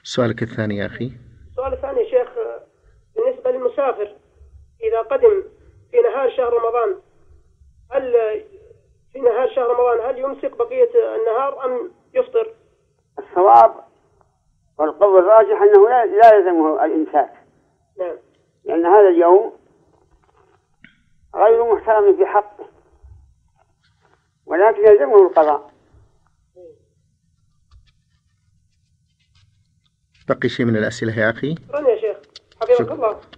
سؤالك الثاني يا أخي. السؤال الثاني يا شيخ، بالنسبة للمسافر إذا قدم في نهار شهر رمضان، هل في نهار شهر رمضان هل يمسك بقية النهار أم يفطر؟ الصواب والقول الراجح أنه لا يلزمه الإمساك. نعم. لأن هذا اليوم غير محترم في حقه، ولكن يلزمه القضاء. بقي شيء من الأسئلة يا أخي؟ شكرا يا شيخ، حفظك الله.